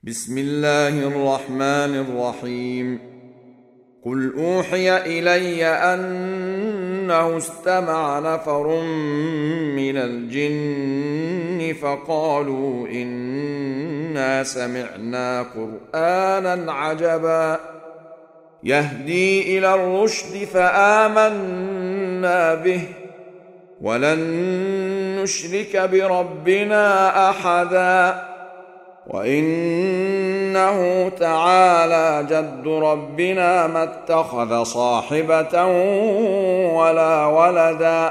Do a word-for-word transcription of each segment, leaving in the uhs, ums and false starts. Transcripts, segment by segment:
بسم الله الرحمن الرحيم. قل أوحي إلي أنه استمع نفر من الجن فقالوا إنا سمعنا قرآنا عجبا يهدي إلى الرشد فآمنا به ولن نشرك بربنا أحدا وإنه تعالى جد ربنا ما اتخذ صاحبة ولا ولدا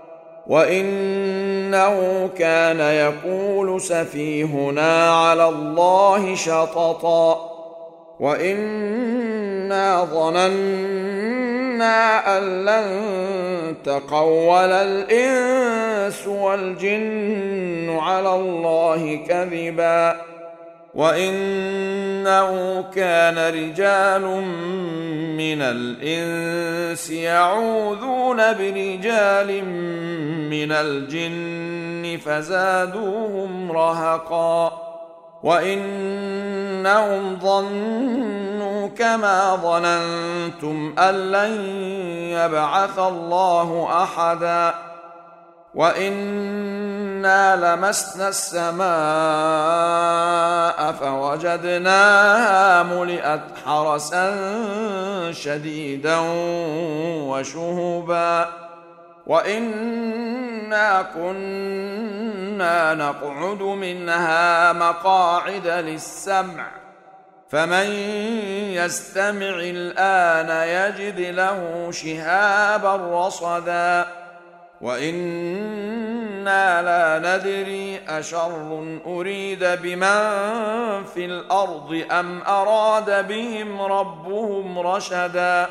وإنه كان يقول سفيهنا على الله شططا وإنا ظننا أن لن تقول الإنس والجن على الله كذبا وإنه كان رجال من الإنس يعوذون برجال من الجن فزادوهم رهقا وإنهم ظنوا كما ظننتم أن لن يبعث الله أحدا وإنا لمسنا السماء فوجدناها ملئت حرسا شديدا وشهبا وإنا كنا نقعد منها مقاعد للسمع فمن يستمع الآن يجد له شهابا رصدا وإنا لا ندري أشر أريد بمن في الأرض أم أراد بهم ربهم رشدا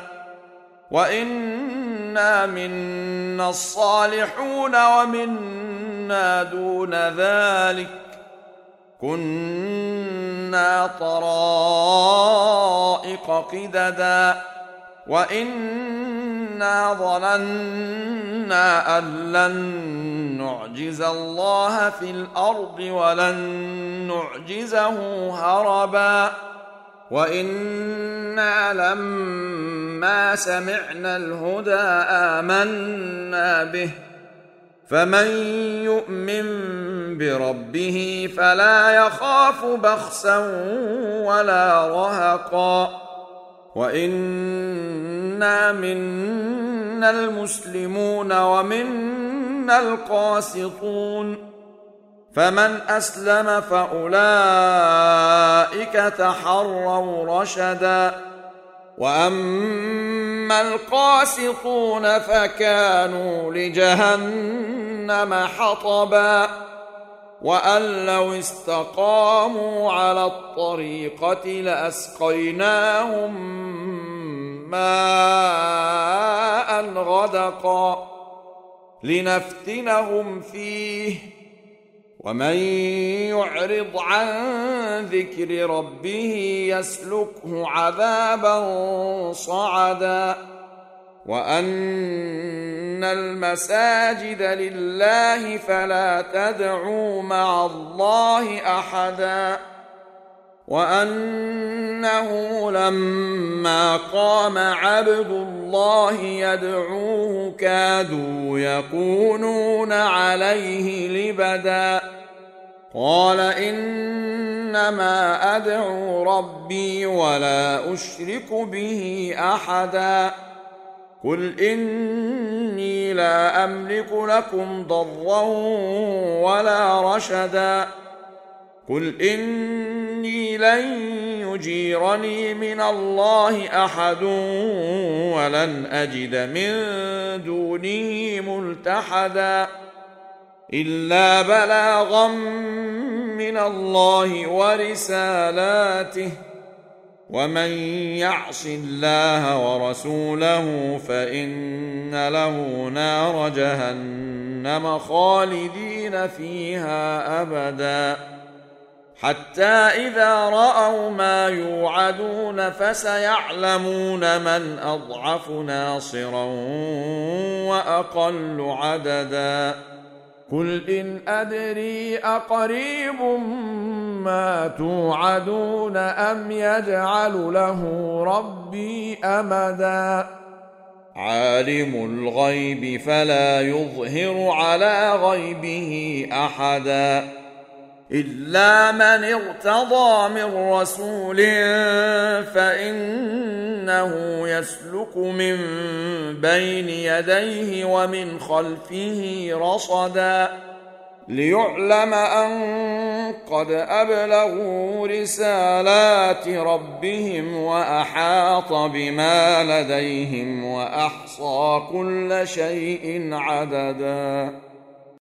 وإنا منا الصالحون ومنا دون ذلك كنا طرائق قددا وإنا ظننا أن لن نعجز الله في الأرض ولن نعجزه هربا وإنا لما سمعنا الهدى آمنا به فمن يؤمن بربه فلا يخاف بخسا ولا رهقا وإنا منا المسلمون ومنا القاسطون فمن أسلم فأولئك تحروا رشدا وأما القاسطون فكانوا لجهنم حطبا وأن لو استقاموا على الطريقة لأسقيناهم ماء غدقا لنفتنهم فيه ومن يعرض عن ذكر ربه يسلكه عذابا صعدا وأن المساجد لله فلا تدعوا مع الله أحدا وأنه لما قام عبد الله يدعوه كادوا يكونون عليه لبدا قال إنما أدعو ربي ولا أشرك به أحدا قل إني لا أملك لكم ضرا ولا رشدا قل إني لن يجيرني من الله أحد ولن أجد من دونه ملتحدا إلا بلاغا من الله ورسالاته ومن يعص الله ورسوله فإن له نار جهنم خالدين فيها أبدا حتى إذا رأوا ما يوعدون فسيعلمون من أضعف ناصرا وأقل عددا قل إن أدري أقريب ما توعدون أم يجعل له ربي أمدا عالم الغيب فلا يظهر على غيبه أحدا إلا من ارتضى من رسول فإنه يسلك من بين يديه ومن خلفه رصدا ليعلم أن قد أبلغوا رسالات ربهم وأحاط بما لديهم وأحصى كل شيء عددا.